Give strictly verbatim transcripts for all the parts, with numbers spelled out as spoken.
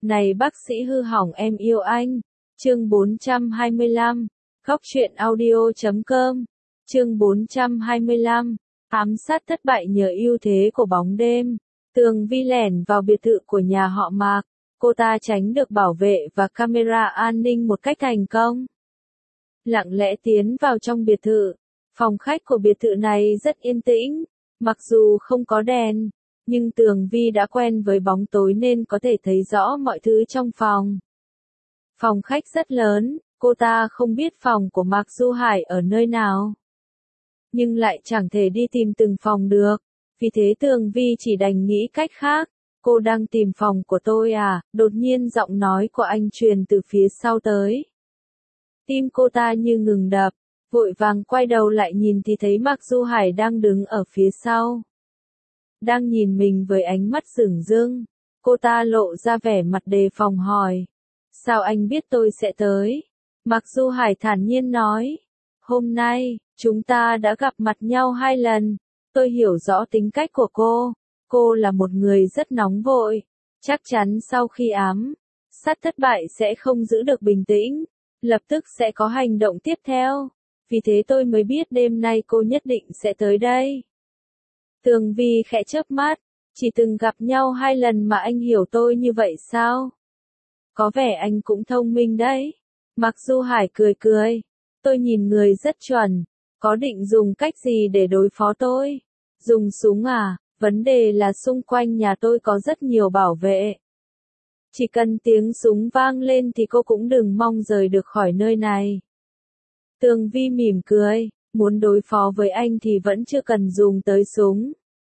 Này bác sĩ hư hỏng em yêu anh. Chương bốn trăm hai mươi lăm. Góc truyện audio chấm com. Chương bốn trăm hai mươi lăm. Ám sát thất bại nhờ ưu thế của bóng đêm. Tường Vi lẻn vào biệt thự của nhà họ Mạc. Cô ta tránh được bảo vệ và camera an ninh một cách thành công. Lặng lẽ tiến vào trong biệt thự. Phòng khách của biệt thự này rất yên tĩnh. Mặc dù không có đèn, nhưng Tường Vi đã quen với bóng tối nên có thể thấy rõ mọi thứ trong phòng. Phòng khách rất lớn, cô ta không biết phòng của Mạc Du Hải ở nơi nào. Nhưng lại chẳng thể đi tìm từng phòng được. Vì thế Tường Vi chỉ đành nghĩ cách khác. Cô đang tìm phòng của tôi à? Đột nhiên giọng nói của anh truyền từ phía sau tới. Tim cô ta như ngừng đập, vội vàng quay đầu lại nhìn thì thấy Mạc Du Hải đang đứng ở phía sau. Đang nhìn mình với ánh mắt dửng dưng. Cô ta lộ ra vẻ mặt đề phòng hỏi. Sao anh biết tôi sẽ tới? Mạc Du Hải thản nhiên nói. Hôm nay, chúng ta đã gặp mặt nhau hai lần. Tôi hiểu rõ tính cách của cô. Cô là một người rất nóng vội. Chắc chắn sau khi ám sát thất bại sẽ không giữ được bình tĩnh. Lập tức sẽ có hành động tiếp theo. Vì thế tôi mới biết đêm nay cô nhất định sẽ tới đây. Tường Vi khẽ chớp mắt. Chỉ từng gặp nhau hai lần mà anh hiểu tôi như vậy sao? Có vẻ anh cũng thông minh đấy. Mạc Du Hải cười cười. Tôi nhìn người rất chuẩn. Có định dùng cách gì để đối phó tôi? Dùng súng à? Vấn đề là xung quanh nhà tôi có rất nhiều bảo vệ. Chỉ cần tiếng súng vang lên thì cô cũng đừng mong rời được khỏi nơi này. Tường Vi mỉm cười. Muốn đối phó với anh thì vẫn chưa cần dùng tới súng.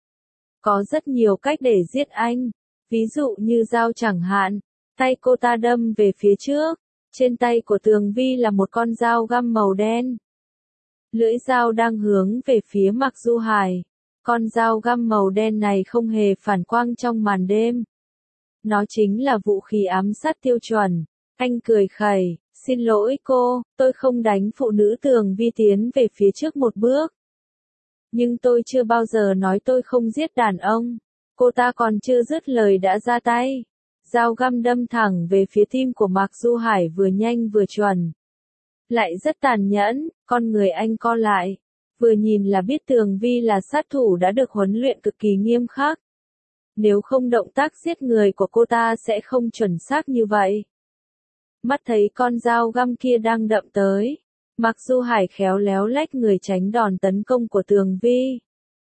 Có rất nhiều cách để giết anh. Ví dụ như dao chẳng hạn. Tay cô ta đâm về phía trước. Trên tay của Tường Vi là một con dao găm màu đen. Lưỡi dao đang hướng về phía Mạc Du Hải. Con dao găm màu đen này không hề phản quang trong màn đêm. Nó chính là vũ khí ám sát tiêu chuẩn. Anh cười khẩy. Xin lỗi cô, tôi không đánh phụ nữ. Tường Vi tiến về phía trước một bước. Nhưng tôi chưa bao giờ nói tôi không giết đàn ông. Cô ta còn chưa dứt lời đã ra tay. Dao găm đâm thẳng về phía tim của Mạc Du Hải vừa nhanh vừa chuẩn. Lại rất tàn nhẫn, con người anh co lại. Vừa nhìn là biết Tường Vi là sát thủ đã được huấn luyện cực kỳ nghiêm khắc. Nếu không động tác giết người của cô ta sẽ không chuẩn xác như vậy. Mắt thấy con dao găm kia đang đậm tới. Mạc Du Hải khéo léo lách người tránh đòn tấn công của Tường Vi.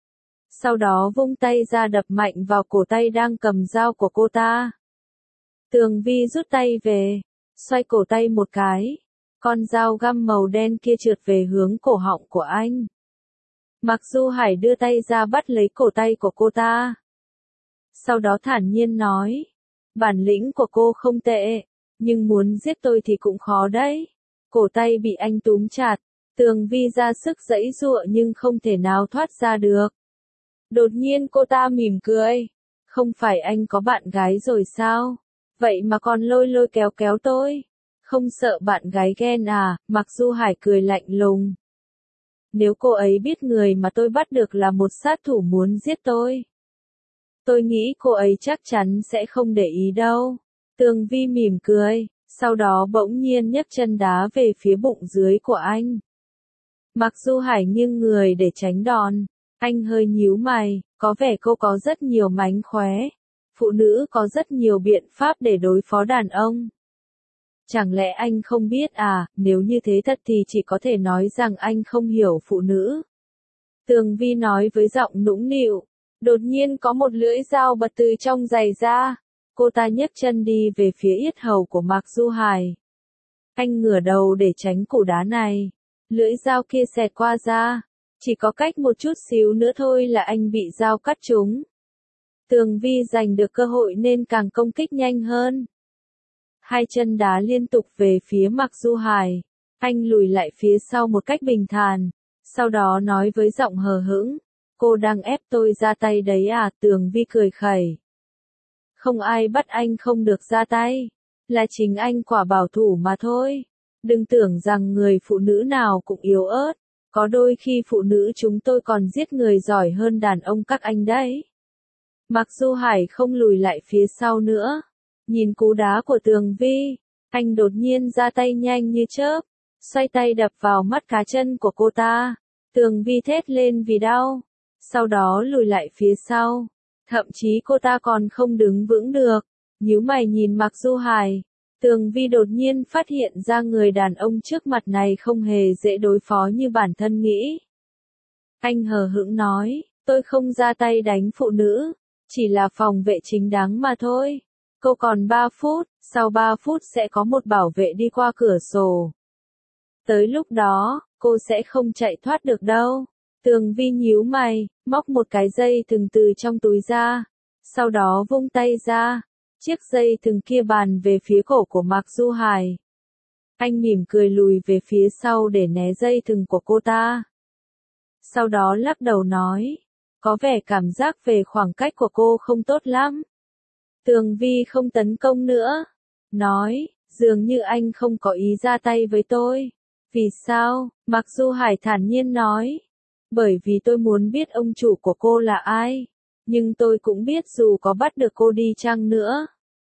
Sau đó vung tay ra đập mạnh vào cổ tay đang cầm dao của cô ta. Tường Vi rút tay về, xoay cổ tay một cái. Con dao găm màu đen kia trượt về hướng cổ họng của anh. Mạc Du Hải đưa tay ra bắt lấy cổ tay của cô ta. Sau đó thản nhiên nói. Bản lĩnh của cô không tệ, nhưng muốn giết tôi thì cũng khó đấy. Cổ tay bị anh túm chặt. Tường Vi ra sức giãy giụa nhưng không thể nào thoát ra được. Đột nhiên cô ta mỉm cười. Không phải anh có bạn gái rồi sao? Vậy mà còn lôi lôi kéo kéo tôi. Không sợ bạn gái ghen à? Mạc Du Hải cười lạnh lùng. Nếu cô ấy biết người mà tôi bắt được là một sát thủ muốn giết tôi, tôi nghĩ cô ấy chắc chắn sẽ không để ý đâu. Tường Vi mỉm cười, sau đó bỗng nhiên nhấc chân đá về phía bụng dưới của anh. Mạc Du Hải nghiêng người để tránh đòn. Anh hơi nhíu mày, có vẻ cô có rất nhiều mánh khóe. Phụ nữ có rất nhiều biện pháp để đối phó đàn ông. Chẳng lẽ anh không biết à? Nếu như thế thật thì chỉ có thể nói rằng anh không hiểu phụ nữ. Tường Vi nói với giọng nũng nịu. Đột nhiên có một lưỡi dao bật từ trong giày ra. Cô ta nhấc chân đi về phía yết hầu của Mạc Du Hải. Anh ngửa đầu để tránh củ đá này. Lưỡi dao kia xẹt qua da. Chỉ có cách một chút xíu nữa thôi là anh bị dao cắt trúng. Tường Vi giành được cơ hội nên càng công kích nhanh hơn. Hai chân đá liên tục về phía Mạc Du Hải. Anh lùi lại phía sau một cách bình thản. Sau đó nói với giọng hờ hững. Cô đang ép tôi ra tay đấy à? Tường Vi cười khẩy. Không ai bắt anh không được ra tay. Là chính anh quả bảo thủ mà thôi. Đừng tưởng rằng người phụ nữ nào cũng yếu ớt. Có đôi khi phụ nữ chúng tôi còn giết người giỏi hơn đàn ông các anh đấy. Mạc Du Hải không lùi lại phía sau nữa. Nhìn cú đá của Tường Vi, anh đột nhiên ra tay nhanh như chớp, xoay tay đập vào mắt cá chân của cô ta. Tường Vi thét lên vì đau, sau đó lùi lại phía sau. Thậm chí cô ta còn không đứng vững được, nhíu mày nhìn Mạc Du Hải. Tường Vi đột nhiên phát hiện ra người đàn ông trước mặt này không hề dễ đối phó như bản thân nghĩ. Anh hờ hững nói, tôi không ra tay đánh phụ nữ, chỉ là phòng vệ chính đáng mà thôi. Cô còn ba phút, sau ba phút sẽ có một bảo vệ đi qua cửa sổ. Tới lúc đó, cô sẽ không chạy thoát được đâu. Tường Vi nhíu mày, móc một cái dây thừng từ trong túi ra, sau đó vung tay ra, chiếc dây thừng kia bàn về phía cổ của Mạc Du Hải. Anh mỉm cười lùi về phía sau để né dây thừng của cô ta. Sau đó lắc đầu nói, có vẻ cảm giác về khoảng cách của cô không tốt lắm. Tường Vi không tấn công nữa, nói, dường như anh không có ý ra tay với tôi. Vì sao? Mạc Du Hải thản nhiên nói. Bởi vì tôi muốn biết ông chủ của cô là ai. Nhưng tôi cũng biết dù có bắt được cô đi chăng nữa,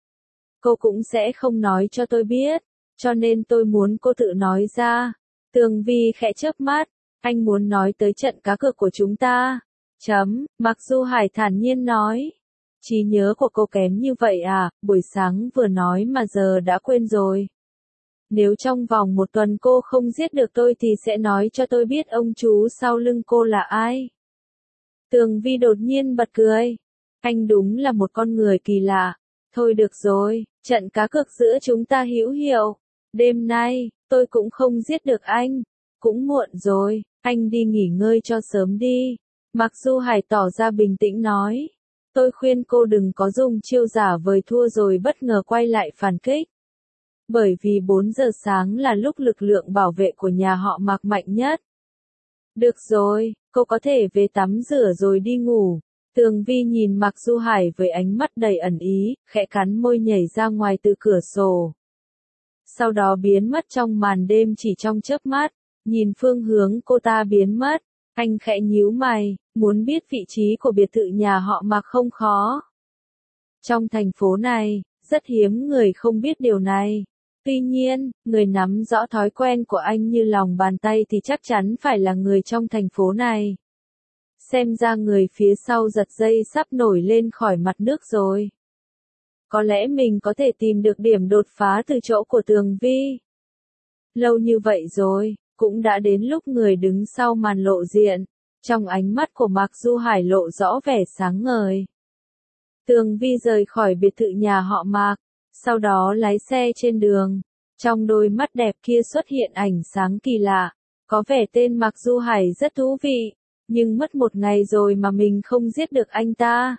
cô cũng sẽ không nói cho tôi biết. Cho nên tôi muốn cô tự nói ra. Tường Vi khẽ chớp mắt. Anh muốn nói tới trận cá cược của chúng ta. Chấm, Mạc Du Hải thản nhiên nói. Trí nhớ của cô kém như vậy à, buổi sáng vừa nói mà giờ đã quên rồi. Nếu trong vòng một tuần cô không giết được tôi thì sẽ nói cho tôi biết ông chú sau lưng cô là ai. Tường Vi đột nhiên bật cười. Anh đúng là một con người kỳ lạ. Thôi được rồi, trận cá cược giữa chúng ta hữu hiệu. Đêm nay, tôi cũng không giết được anh. Cũng muộn rồi, anh đi nghỉ ngơi cho sớm đi. Mạc Du Hải tỏ ra bình tĩnh nói. Tôi khuyên cô đừng có dùng chiêu giả vời thua rồi bất ngờ quay lại phản kích. Bởi vì bốn giờ sáng là lúc lực lượng bảo vệ của nhà họ Mạc mạnh nhất. Được rồi, cô có thể về tắm rửa rồi đi ngủ. Tường Vi nhìn Mạc Du Hải với ánh mắt đầy ẩn ý, khẽ cắn môi nhảy ra ngoài từ cửa sổ. Sau đó biến mất trong màn đêm chỉ trong chớp mắt, nhìn phương hướng cô ta biến mất, anh khẽ nhíu mày, muốn biết vị trí của biệt thự nhà họ Mạc không khó. Trong thành phố này, rất hiếm người không biết điều này. Tuy nhiên, người nắm rõ thói quen của anh như lòng bàn tay thì chắc chắn phải là người trong thành phố này. Xem ra người phía sau giật dây sắp nổi lên khỏi mặt nước rồi. Có lẽ mình có thể tìm được điểm đột phá từ chỗ của Tường Vi. Lâu như vậy rồi, cũng đã đến lúc người đứng sau màn lộ diện. Trong ánh mắt của Mạc Du Hải lộ rõ vẻ sáng ngời. Tường Vi rời khỏi biệt thự nhà họ Mạc, sau đó lái xe trên đường. Trong đôi mắt đẹp kia xuất hiện ánh sáng kỳ lạ. Có vẻ tên Mạc Du Hải rất thú vị, nhưng mất một ngày rồi mà mình không giết được anh ta.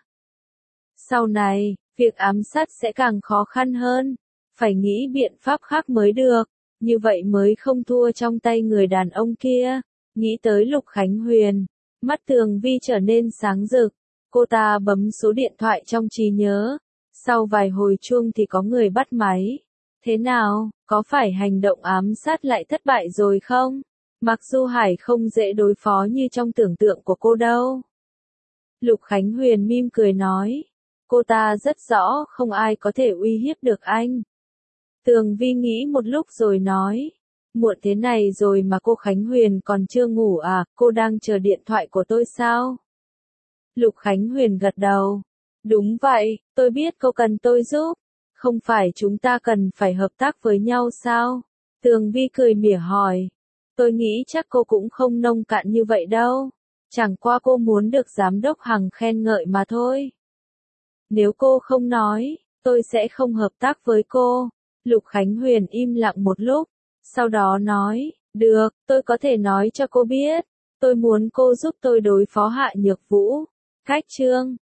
Sau này, việc ám sát sẽ càng khó khăn hơn. Phải nghĩ biện pháp khác mới được, như vậy mới không thua trong tay người đàn ông kia. Nghĩ tới Lục Khánh Huyền, mắt Tường Vi trở nên sáng rực. Cô ta bấm số điện thoại trong trí nhớ. Sau vài hồi chuông thì có người bắt máy. Thế nào, có phải hành động ám sát lại thất bại rồi không? Mạc Du Hải không dễ đối phó như trong tưởng tượng của cô đâu. Lục Khánh Huyền mỉm cười nói. Cô ta rất rõ không ai có thể uy hiếp được anh. Tường Vi nghĩ một lúc rồi nói. Muộn thế này rồi mà cô Khánh Huyền còn chưa ngủ à, cô đang chờ điện thoại của tôi sao? Lục Khánh Huyền gật đầu. Đúng vậy, tôi biết cô cần tôi giúp. Không phải chúng ta cần phải hợp tác với nhau sao? Tường Vi cười mỉa hỏi. Tôi nghĩ chắc cô cũng không nông cạn như vậy đâu. Chẳng qua cô muốn được giám đốc Hằng khen ngợi mà thôi. Nếu cô không nói, tôi sẽ không hợp tác với cô. Lục Khánh Huyền im lặng một lúc, sau đó nói, được, tôi có thể nói cho cô biết. Tôi muốn cô giúp tôi đối phó Hạ Nhược Vũ. Khách trương.